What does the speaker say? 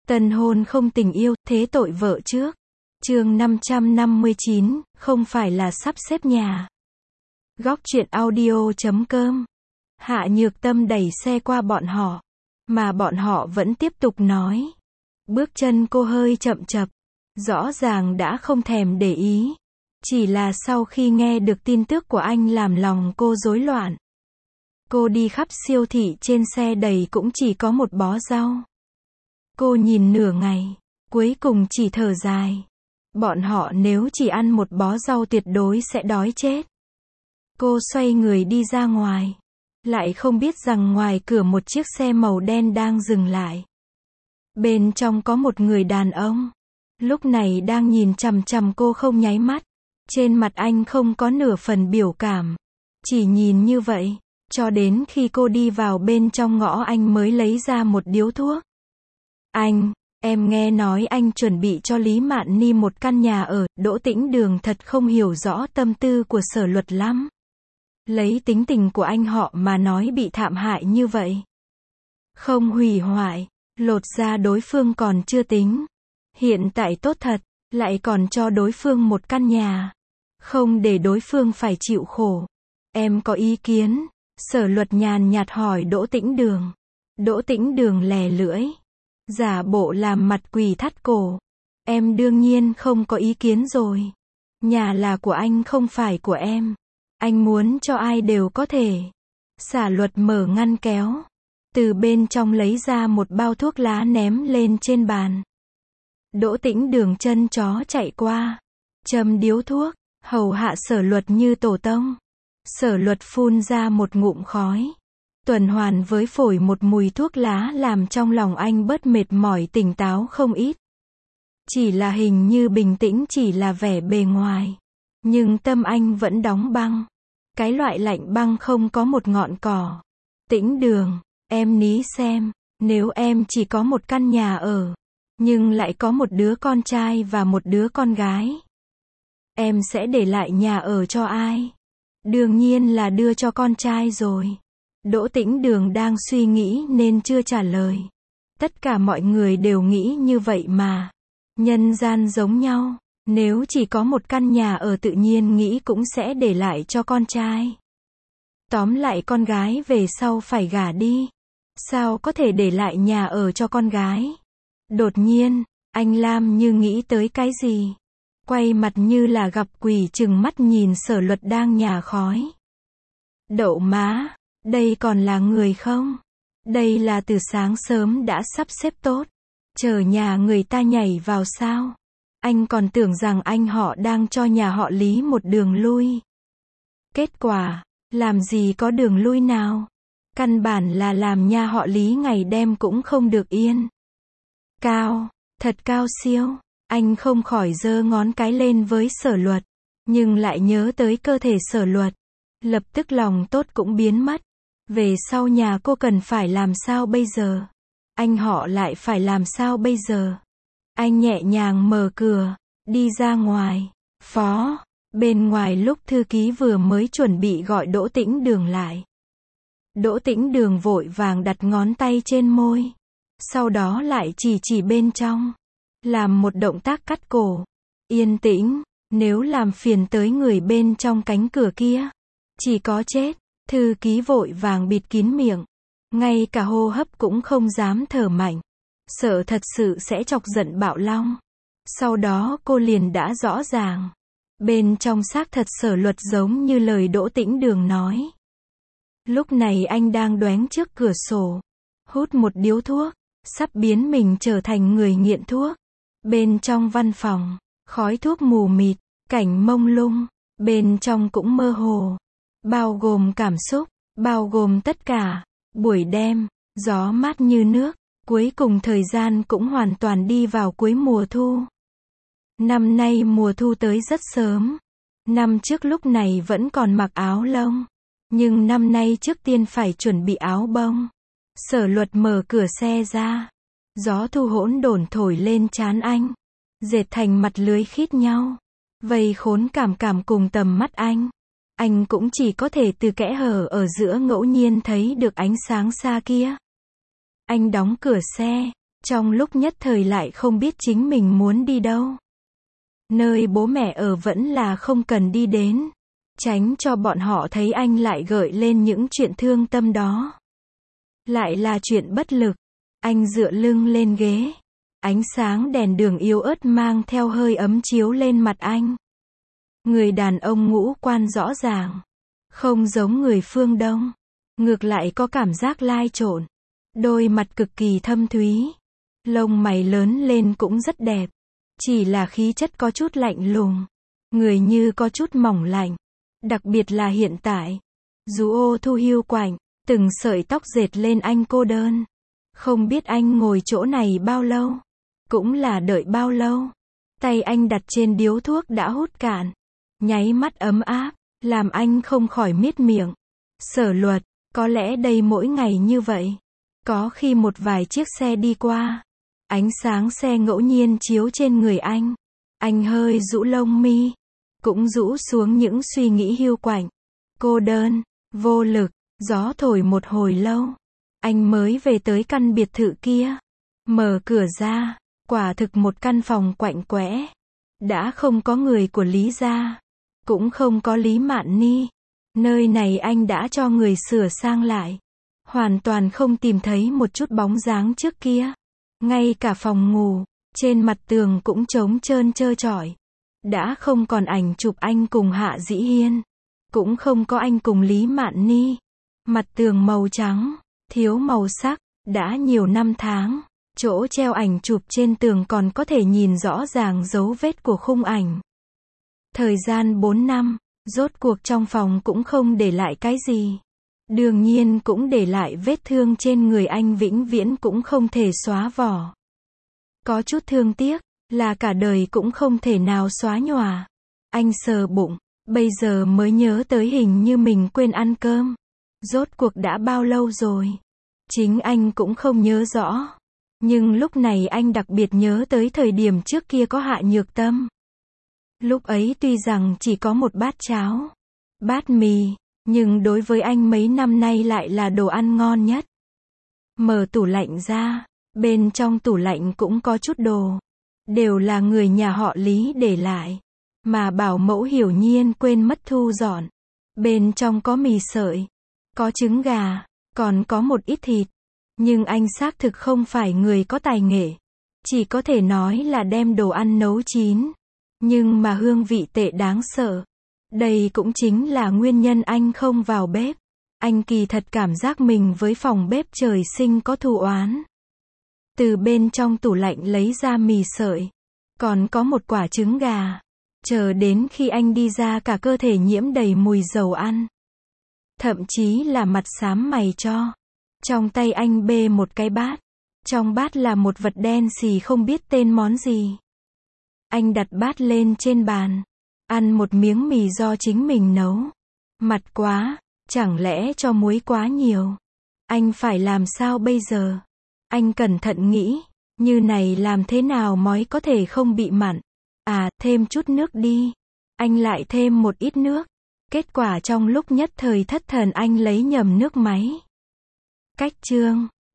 Tân hôn không tình yêu, thế tội vợ trước. Chương 559, không phải là sắp xếp nhà. Góc truyện audio.com. Hạ Nhược Tâm đẩy xe qua bọn họ, mà bọn họ vẫn tiếp tục nói. Bước chân cô hơi chậm chập, rõ ràng đã không thèm để ý. Chỉ là sau khi nghe được tin tức của anh làm lòng cô rối loạn. Cô đi khắp siêu thị, trên xe đầy cũng chỉ có một bó rau. Cô nhìn nửa ngày, cuối cùng chỉ thở dài. Bọn họ nếu chỉ ăn một bó rau tuyệt đối sẽ đói chết. Cô xoay người đi ra ngoài, lại không biết rằng ngoài cửa một chiếc xe màu đen đang dừng lại. Bên trong có một người đàn ông, lúc này đang nhìn chằm chằm cô không nháy mắt. Trên mặt anh không có nửa phần biểu cảm, chỉ nhìn như vậy, cho đến khi cô đi vào bên trong ngõ anh mới lấy ra một điếu thuốc. Anh, em nghe nói anh chuẩn bị cho Lý Mạn Ni một căn nhà ở. Đỗ Tĩnh Đường thật không hiểu rõ tâm tư của Sở Luật lắm. Lấy tính tình của anh họ mà nói bị thảm hại như vậy, không hủy hoại, lột ra đối phương còn chưa tính. Hiện tại tốt thật, lại còn cho đối phương một căn nhà. Không để đối phương phải chịu khổ. Em có ý kiến? Sở Luật nhàn nhạt hỏi Đỗ Tĩnh Đường. Đỗ Tĩnh Đường lè lưỡi, giả bộ làm mặt quỳ thắt cổ. Em đương nhiên không có ý kiến rồi. Nhà là của anh không phải của em. Anh muốn cho ai đều có thể. Sở Luật mở ngăn kéo, từ bên trong lấy ra một bao thuốc lá ném lên trên bàn. Đỗ Tĩnh Đường chân chó chạy qua, châm điếu thuốc, hầu hạ Sở Luật như tổ tông. Sở Luật phun ra một ngụm khói, tuần hoàn với phổi một mùi thuốc lá làm trong lòng anh bớt mệt mỏi, tỉnh táo không ít. Chỉ là hình như bình tĩnh chỉ là vẻ bề ngoài, nhưng tâm anh vẫn đóng băng. Cái loại lạnh băng không có một ngọn cỏ. Tĩnh Đường, em ní xem, nếu em chỉ có một căn nhà ở, nhưng lại có một đứa con trai và một đứa con gái, em sẽ để lại nhà ở cho ai? Đương nhiên là đưa cho con trai rồi. Đỗ Tĩnh Đường đang suy nghĩ nên chưa trả lời. Tất cả mọi người đều nghĩ như vậy mà. Nhân gian giống nhau, nếu chỉ có một căn nhà ở tự nhiên nghĩ cũng sẽ để lại cho con trai. Tóm lại con gái về sau phải gả đi, sao có thể để lại nhà ở cho con gái? Đột nhiên, anh Lam như nghĩ tới cái gì, quay mặt như là gặp quỷ, trừng mắt nhìn Sở Luật đang nhả khói. Đậu má, đây còn là người không? Đây là từ sáng sớm đã sắp xếp tốt, chờ nhà người ta nhảy vào sao? Anh còn tưởng rằng anh họ đang cho nhà họ Lý một đường lui. Kết quả, làm gì có đường lui nào? Căn bản là làm nhà họ Lý ngày đêm cũng không được yên. Cao, thật cao siêu. Anh không khỏi giơ ngón cái lên với Sở Luật, nhưng lại nhớ tới cơ thể Sở Luật. Lập tức lòng tốt cũng biến mất. Về sau nhà cô cần phải làm sao bây giờ? Anh họ lại phải làm sao bây giờ? Anh nhẹ nhàng mở cửa, đi ra ngoài. Phó, bên ngoài lúc thư ký vừa mới chuẩn bị gọi Đỗ Tĩnh Đường lại. Đỗ Tĩnh Đường vội vàng đặt ngón tay trên môi, sau đó lại chỉ bên trong, làm một động tác cắt cổ. Yên tĩnh, nếu làm phiền tới người bên trong cánh cửa kia, chỉ có chết. Thư ký vội vàng bịt kín miệng, ngay cả hô hấp cũng không dám thở mạnh, sợ thật sự sẽ chọc giận Bạo Long. Sau đó cô liền đã rõ ràng, bên trong xác thật Sở Luật giống như lời Đỗ Tĩnh Đường nói. Lúc này anh đang đoén trước cửa sổ, hút một điếu thuốc, sắp biến mình trở thành người nghiện thuốc. Bên trong văn phòng, khói thuốc mù mịt, cảnh mông lung, bên trong cũng mơ hồ, bao gồm cảm xúc, bao gồm tất cả. Buổi đêm, gió mát như nước, cuối cùng thời gian cũng hoàn toàn đi vào cuối mùa thu. Năm nay mùa thu tới rất sớm. Năm trước lúc này vẫn còn mặc áo lông, nhưng năm nay trước tiên phải chuẩn bị áo bông. Sở Luật mở cửa xe ra, gió thu hỗn độn thổi lên trán anh, dệt thành mặt lưới khít nhau, vây khốn cảm cùng tầm mắt anh. Anh cũng chỉ có thể từ kẽ hở ở giữa ngẫu nhiên thấy được ánh sáng xa kia. Anh đóng cửa xe, Trong lúc nhất thời lại không biết chính mình muốn đi đâu. Nơi bố mẹ ở vẫn là không cần đi đến. Tránh cho bọn họ thấy anh lại gợi lên những chuyện thương tâm đó. Lại là chuyện bất lực. Anh dựa lưng lên ghế. Ánh sáng đèn đường yếu ớt mang theo hơi ấm chiếu lên mặt anh. Người đàn ông ngũ quan rõ ràng. Không giống người phương Đông. Ngược lại có cảm giác lai trộn. Đôi mặt cực kỳ thâm thúy. Lông mày lớn lên cũng rất đẹp. Chỉ là khí chất có chút lạnh lùng. Người như có chút mỏng lạnh. Đặc biệt là hiện tại. Dù ô thu hiu quạnh, từng sợi tóc dệt lên anh cô đơn. Không biết anh ngồi chỗ này bao lâu. Cũng là đợi bao lâu. Tay anh đặt trên điếu thuốc đã hút cạn. Nháy mắt ấm áp, làm anh không khỏi miết miệng. Sở Luật, có lẽ đây mỗi ngày như vậy. Có khi một vài chiếc xe đi qua. Ánh sáng xe ngẫu nhiên chiếu trên người anh. Anh hơi rũ lông mi. Cũng rũ xuống những suy nghĩ hiu quạnh. Cô đơn, vô lực, gió thổi một hồi lâu. Anh mới về tới căn biệt thự kia. Mở cửa ra, quả thực một căn phòng quạnh quẽ. Đã không có người của Lý gia. Cũng không có Lý Mạn Ni. Nơi này anh đã cho người sửa sang lại. Hoàn toàn không tìm thấy một chút bóng dáng trước kia. Ngay cả phòng ngủ, trên mặt tường cũng trống trơn trơ trọi. Đã không còn ảnh chụp anh cùng Hạ Dĩ Hiên. Cũng không có anh cùng Lý Mạn Ni. Mặt tường màu trắng, thiếu màu sắc, đã nhiều năm tháng. Chỗ treo ảnh chụp trên tường còn có thể nhìn rõ ràng dấu vết của khung ảnh. Thời gian 4 năm, rốt cuộc trong phòng cũng không để lại cái gì. Đương nhiên cũng để lại vết thương trên người anh vĩnh viễn cũng không thể xóa vỏ. Có chút thương tiếc, là cả đời cũng không thể nào xóa nhòa. Anh sờ bụng, bây giờ mới nhớ tới hình như mình quên ăn cơm. Rốt cuộc đã bao lâu rồi? Chính anh cũng không nhớ rõ. Nhưng lúc này anh đặc biệt nhớ tới thời điểm trước kia có Hạ Nhược Tâm. Lúc ấy tuy rằng chỉ có một bát cháo, bát mì, nhưng đối với anh mấy năm nay lại là đồ ăn ngon nhất. Mở tủ lạnh ra, bên trong tủ lạnh cũng có chút đồ. Đều là người nhà họ Lý để lại. Mà bảo mẫu hiển nhiên quên mất thu dọn. Bên trong có mì sợi, có trứng gà, còn có một ít thịt. Nhưng anh xác thực không phải người có tài nghệ. Chỉ có thể nói là đem đồ ăn nấu chín. Nhưng mà hương vị tệ đáng sợ. Đây cũng chính là nguyên nhân anh không vào bếp. Anh kỳ thật cảm giác mình với phòng bếp trời sinh có thù oán. Từ bên trong tủ lạnh lấy ra mì sợi. Còn có một quả trứng gà. Chờ đến khi anh đi ra cả cơ thể nhiễm đầy mùi dầu ăn. Thậm chí là mặt xám mày cho. Trong tay anh bê một cái bát. Trong bát là một vật đen xì không biết tên món gì. Anh đặt bát lên trên bàn. Ăn một miếng mì do chính mình nấu. Mặn quá, chẳng lẽ cho muối quá nhiều. Anh phải làm sao bây giờ? Anh cẩn thận nghĩ, như này làm thế nào mói có thể không bị mặn? À, thêm chút nước đi. Anh lại thêm một ít nước. Kết quả trong lúc nhất thời thất thần anh lấy nhầm nước máy. Cách chương